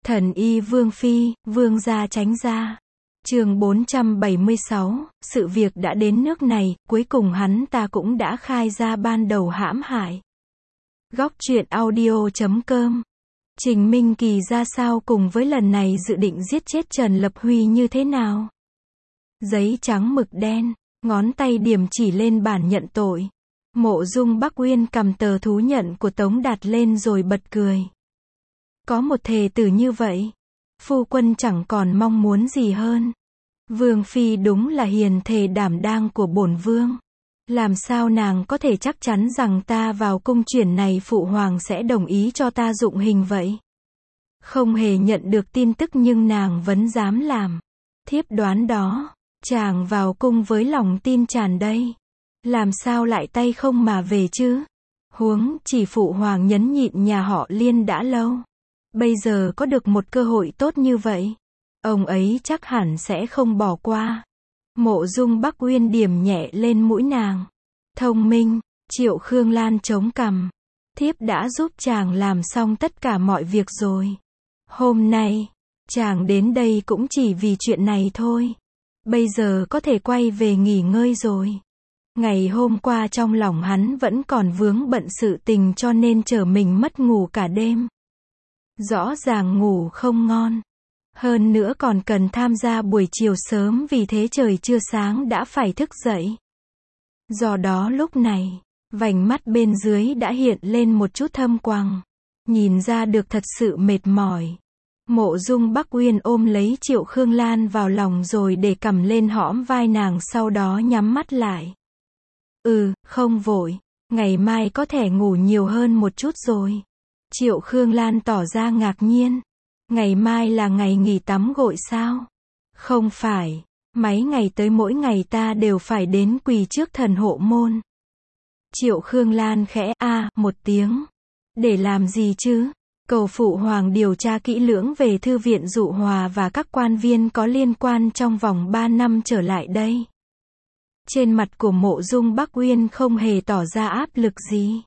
Thần y Vương Phi, Vương gia tránh ra. Chương 476, sự việc đã đến nước này, cuối cùng hắn ta cũng đã khai ra ban đầu hãm hại. Góc truyện audio.com. Trình Minh Kỳ ra sao cùng với lần này dự định giết chết Trần Lập Huy như thế nào? Giấy trắng mực đen, ngón tay điểm chỉ lên bản nhận tội. Mộ Dung Bắc Uyên cầm tờ thú nhận của Tống Đạt lên rồi bật cười. Có một thề tử như vậy, phu quân chẳng còn mong muốn gì hơn. Vương Phi đúng là hiền thề đảm đang của bổn vương. Làm sao nàng có thể chắc chắn rằng ta vào cung chuyển này phụ hoàng sẽ đồng ý cho ta dụng hình vậy? Không hề nhận được tin tức nhưng nàng vẫn dám làm. Thiếp đoán đó, chàng vào cung với lòng tin tràn đầy. Làm sao lại tay không mà về chứ? Huống chỉ phụ hoàng nhẫn nhịn nhà họ Liên đã lâu. Bây giờ có được một cơ hội tốt như vậy, ông ấy chắc hẳn sẽ không bỏ qua. Mộ Dung Bắc Uyên điểm nhẹ lên mũi nàng. Thông minh. Triệu Khương Lan chống cằm. Thiếp đã giúp chàng làm xong tất cả mọi việc rồi. Hôm nay, chàng đến đây cũng chỉ vì chuyện này thôi. Bây giờ có thể quay về nghỉ ngơi rồi. Ngày hôm qua trong lòng hắn vẫn còn vướng bận sự tình cho nên trở mình mất ngủ cả đêm. Rõ ràng ngủ không ngon. Hơn nữa còn cần tham gia buổi chiều sớm vì thế trời chưa sáng đã phải thức dậy. Do đó lúc này, vành mắt bên dưới đã hiện lên một chút thâm quầng. Nhìn ra được thật sự mệt mỏi. Mộ Dung Bắc Uyên ôm lấy Triệu Khương Lan vào lòng rồi để cầm lên hõm vai nàng sau đó nhắm mắt lại. Không vội. Ngày mai có thể ngủ nhiều hơn một chút rồi. Triệu Khương Lan tỏ ra ngạc nhiên. Ngày mai là ngày nghỉ tắm gội sao? Không phải. Mấy ngày tới mỗi ngày ta đều phải đến quỳ trước thần hộ môn. Triệu Khương Lan khẽ một tiếng. Để làm gì chứ? Cầu phụ hoàng điều tra kỹ lưỡng về thư viện Dụ Hòa và các quan viên có liên quan trong vòng 3 năm trở lại đây. Trên mặt của Mộ Dung Bắc Uyên không hề tỏ ra áp lực gì.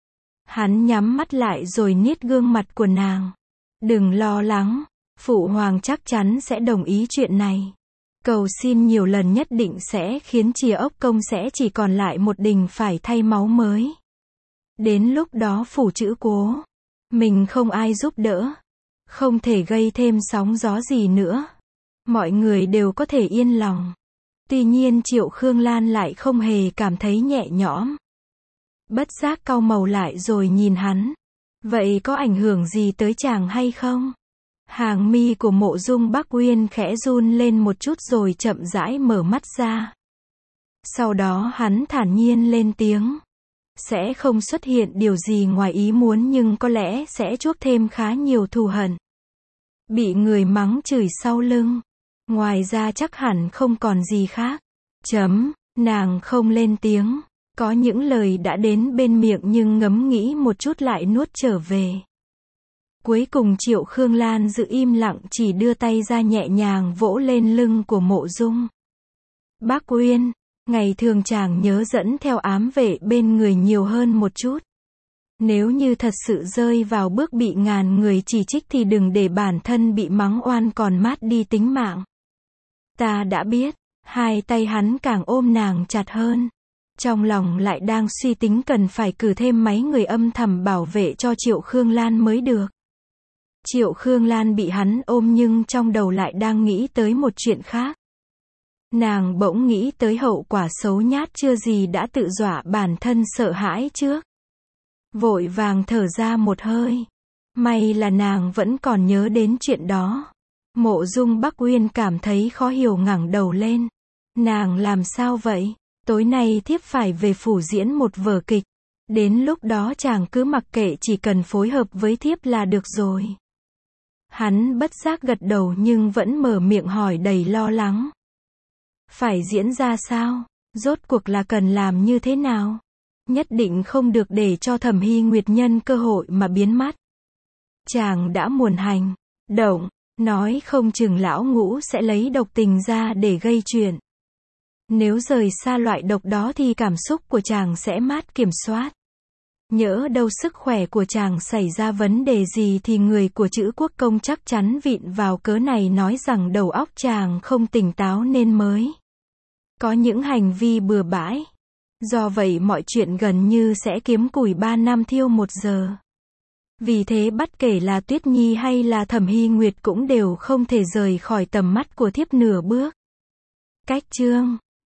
Hắn nhắm mắt lại rồi niết gương mặt của nàng. Đừng lo lắng, phụ hoàng chắc chắn sẽ đồng ý chuyện này. Cầu xin nhiều lần nhất định sẽ khiến Chìa Ốc Công sẽ chỉ còn lại một đình phải thay máu mới. Đến lúc đó phủ chữ Cố, mình không ai giúp đỡ, không thể gây thêm sóng gió gì nữa. Mọi người đều có thể yên lòng. Tuy nhiên Triệu Khương Lan lại không hề cảm thấy nhẹ nhõm. Bất giác cau mày lại rồi nhìn hắn. Vậy có ảnh hưởng gì tới chàng hay không? Hàng mi của Mộ Dung Bắc Uyên khẽ run lên một chút rồi chậm rãi mở mắt ra. Sau đó hắn thản nhiên lên tiếng. Sẽ không xuất hiện điều gì ngoài ý muốn nhưng có lẽ sẽ chuốc thêm khá nhiều thù hận. Bị người mắng chửi sau lưng. Ngoài ra chắc hẳn không còn gì khác. Nàng không lên tiếng. Có những lời đã đến bên miệng nhưng ngẫm nghĩ một chút lại nuốt trở về. Cuối cùng Triệu Khương Lan giữ im lặng chỉ đưa tay ra nhẹ nhàng vỗ lên lưng của Mộ Dung Bắc Uyên. Ngày thường chàng nhớ dẫn theo ám vệ bên người nhiều hơn một chút. Nếu như thật sự rơi vào bước bị ngàn người chỉ trích thì đừng để bản thân bị mắng oan còn mát đi tính mạng. Ta đã biết. Hai tay hắn càng ôm nàng chặt hơn. Trong lòng lại đang suy tính cần phải cử thêm mấy người âm thầm bảo vệ cho Triệu Khương Lan mới được. Triệu Khương Lan bị hắn ôm nhưng trong đầu lại đang nghĩ tới một chuyện khác. Nàng bỗng nghĩ tới hậu quả xấu nhát chưa gì đã tự dọa bản thân sợ hãi trước. Vội vàng thở ra một hơi. May là nàng vẫn còn nhớ đến chuyện đó. Mộ Dung Bắc Uyên cảm thấy khó hiểu ngẩng đầu lên. Nàng làm sao vậy? Tối nay thiếp phải về phủ diễn một vở kịch. Đến lúc đó chàng cứ mặc kệ chỉ cần phối hợp với thiếp là được rồi. Hắn bất giác gật đầu nhưng vẫn mở miệng hỏi đầy lo lắng. Phải diễn ra sao? Rốt cuộc là cần làm như thế nào? Nhất định không được để cho Thẩm Hy Nguyệt nhân cơ hội mà biến mắt. Chàng đã muộn hành động, nói không chừng lão Ngũ sẽ lấy độc tình ra để gây chuyện. Nếu rời xa loại độc đó thì cảm xúc của chàng sẽ mất kiểm soát. Nhỡ đâu sức khỏe của chàng xảy ra vấn đề gì thì người của Trữ Quốc Công chắc chắn vịn vào cớ này nói rằng đầu óc chàng không tỉnh táo nên mới có những hành vi bừa bãi. Do vậy mọi chuyện gần như sẽ kiếm củi 3 năm thiêu 1 giờ. Vì thế bất kể là Tuyết Nhi hay là Thẩm Hy Nguyệt cũng đều không thể rời khỏi tầm mắt của thiếp nửa bước. Cách chương